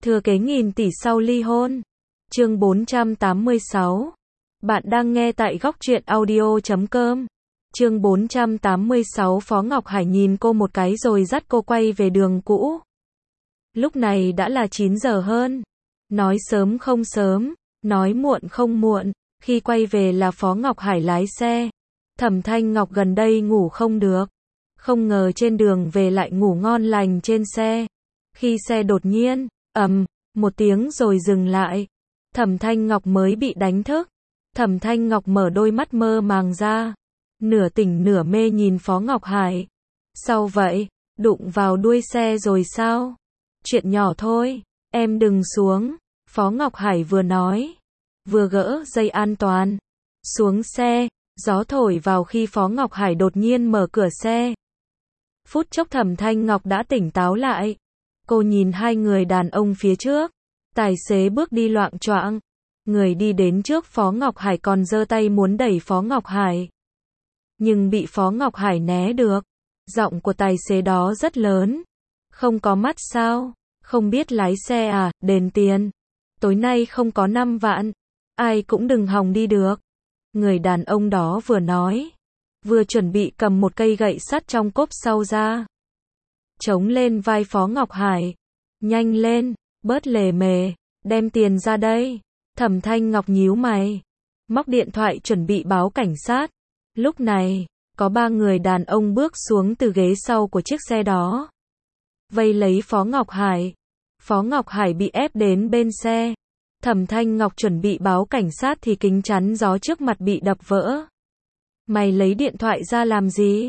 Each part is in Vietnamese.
Thừa kế nghìn tỷ sau ly hôn. Chương 486. Bạn đang nghe tại góc truyện audio.com. Chương 486. Phó Ngọc Hải nhìn cô một cái rồi dắt cô quay về đường cũ. Lúc này đã là 9 giờ hơn. Nói sớm không sớm, nói muộn không muộn, khi quay về là Phó Ngọc Hải lái xe. Thẩm Thanh Ngọc gần đây ngủ không được. Không ngờ trên đường về lại ngủ ngon lành trên xe. Khi xe đột nhiên, một tiếng rồi dừng lại. Thẩm Thanh Ngọc mới bị đánh thức. Thẩm Thanh Ngọc mở đôi mắt mơ màng ra. Nửa tỉnh nửa mê nhìn Phó Ngọc Hải. Sao vậy? Đụng vào đuôi xe rồi sao? Chuyện nhỏ thôi, em đừng xuống. Phó Ngọc Hải vừa nói, vừa gỡ dây an toàn. Xuống xe, gió thổi vào khi Phó Ngọc Hải đột nhiên mở cửa xe. Phút chốc Thẩm Thanh Ngọc đã tỉnh táo lại. Cô nhìn hai người đàn ông phía trước. Tài xế bước đi loạng choạng. Người đi đến trước Phó Ngọc Hải còn giơ tay muốn đẩy Phó Ngọc Hải. Nhưng bị Phó Ngọc Hải né được. Giọng của tài xế đó rất lớn. Không có mắt sao? Không biết lái xe à? Đền tiền. Tối nay không có 5 vạn. Ai cũng đừng hòng đi được. Người đàn ông đó vừa nói, vừa chuẩn bị cầm một cây gậy sắt trong cốp sau ra. Chống lên vai Phó Ngọc Hải. Nhanh lên, bớt lề mề, đem tiền ra đây. Thẩm Thanh Ngọc nhíu mày, móc điện thoại chuẩn bị báo cảnh sát. Lúc này, có 3 người đàn ông bước xuống từ ghế sau của chiếc xe đó. Vây lấy Phó Ngọc Hải. Phó Ngọc Hải bị ép đến bên xe. Thẩm Thanh Ngọc chuẩn bị báo cảnh sát thì kính chắn gió trước mặt bị đập vỡ. Mày lấy điện thoại ra làm gì?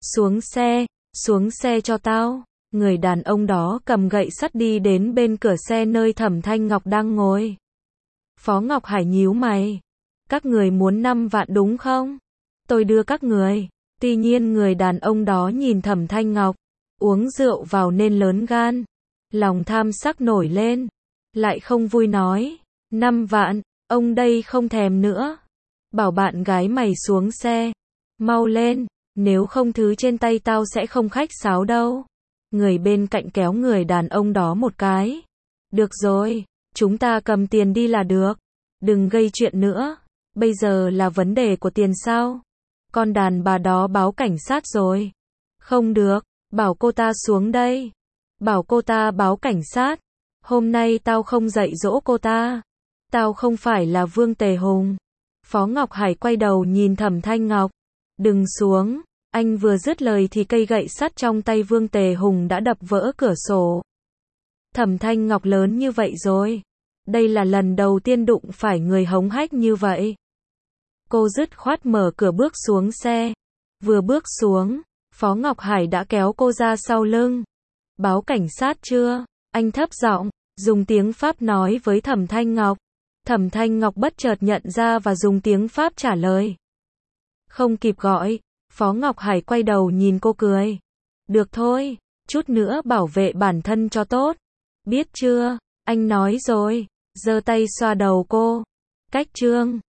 Xuống xe cho tao. Người đàn ông đó cầm gậy sắt đi đến bên cửa xe nơi Thẩm Thanh Ngọc đang ngồi. Phó Ngọc Hải nhíu mày. Các người muốn 5 vạn đúng không? Tôi đưa các người. Tuy nhiên người đàn ông đó nhìn Thẩm Thanh Ngọc. Uống rượu vào nên lớn gan. Lòng tham sắc nổi lên. Lại không vui nói. 5 vạn, ông đây không thèm nữa. Bảo bạn gái mày xuống xe. Mau lên, nếu không thứ trên tay tao sẽ không khách sáo đâu. Người bên cạnh kéo người đàn ông đó một cái. Được rồi, chúng ta cầm tiền đi là được. Đừng gây chuyện nữa. Bây giờ là vấn đề của tiền sao? Con đàn bà đó báo cảnh sát rồi. Không được, bảo cô ta xuống đây. Bảo cô ta báo cảnh sát. Hôm nay tao không dạy dỗ cô ta. Tao không phải là Vương Tề Hùng. Phó Ngọc Hải quay đầu nhìn Thẩm Thanh Ngọc. Đừng xuống. Anh vừa dứt lời thì cây gậy sắt trong tay Vương Tề Hùng đã đập vỡ cửa sổ. Thẩm Thanh Ngọc lớn như vậy rồi. Đây là lần đầu tiên đụng phải người hống hách như vậy. Cô dứt khoát mở cửa bước xuống xe. Vừa bước xuống, Phó Ngọc Hải đã kéo cô ra sau lưng. Báo cảnh sát chưa? Anh thấp giọng, dùng tiếng Pháp nói với Thẩm Thanh Ngọc. Thẩm Thanh Ngọc bất chợt nhận ra và dùng tiếng Pháp trả lời. Không kịp gọi, Phó Ngọc Hải quay đầu nhìn cô cười. Được thôi, chút nữa bảo vệ bản thân cho tốt. Biết chưa, anh nói rồi, giơ tay xoa đầu cô. Cách trương,